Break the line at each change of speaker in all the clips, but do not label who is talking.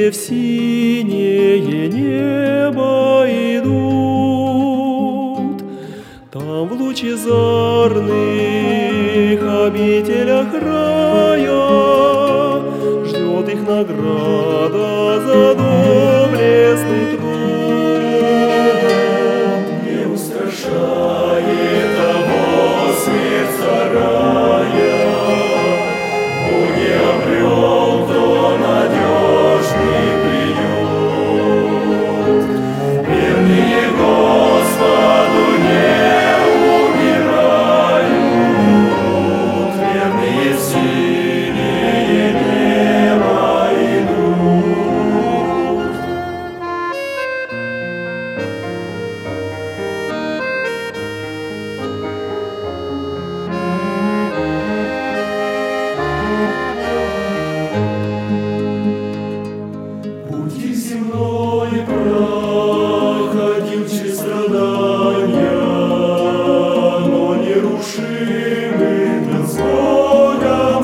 верные в синее небо идут. Там в лучезарных обителях рая ждет их награда за доблестный труд.
Не устрашает того смерть вторая, Бо не обрел, кто надежный приют. Верные Господу не умирают, верные в синее небо идут. Путь их земной проходил через страдания, но нерушимый был с Богом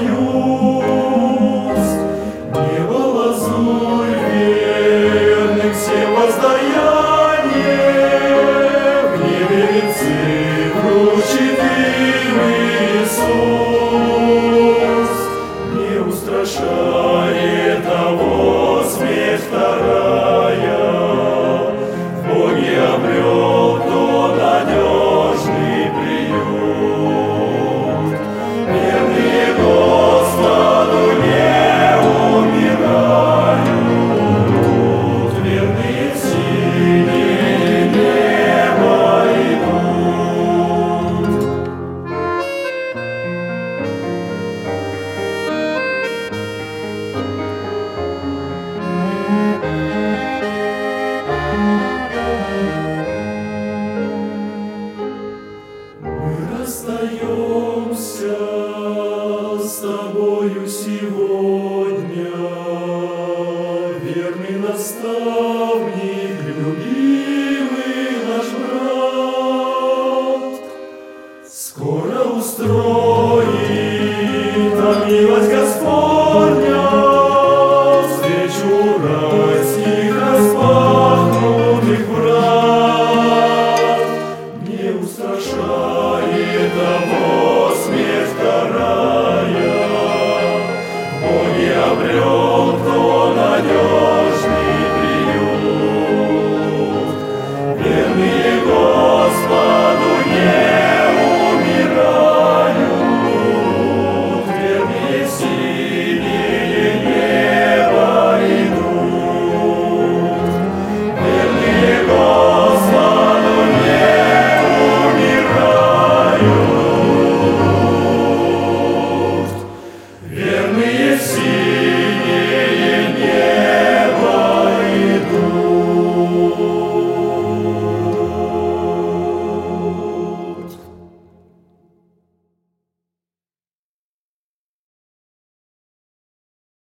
союз. Небо лазурь верных всем воздаяние, в небе венцы вручит им Иисус. Не устрашает того смерть вторая, в Боге обрел, кто надежный приют. Верные Господу не умирают, верные в синее небо идут. Мы расстаемся с тобою сегодня, верный наставник, любимый наш брат. Скоро устроит нам милость Господня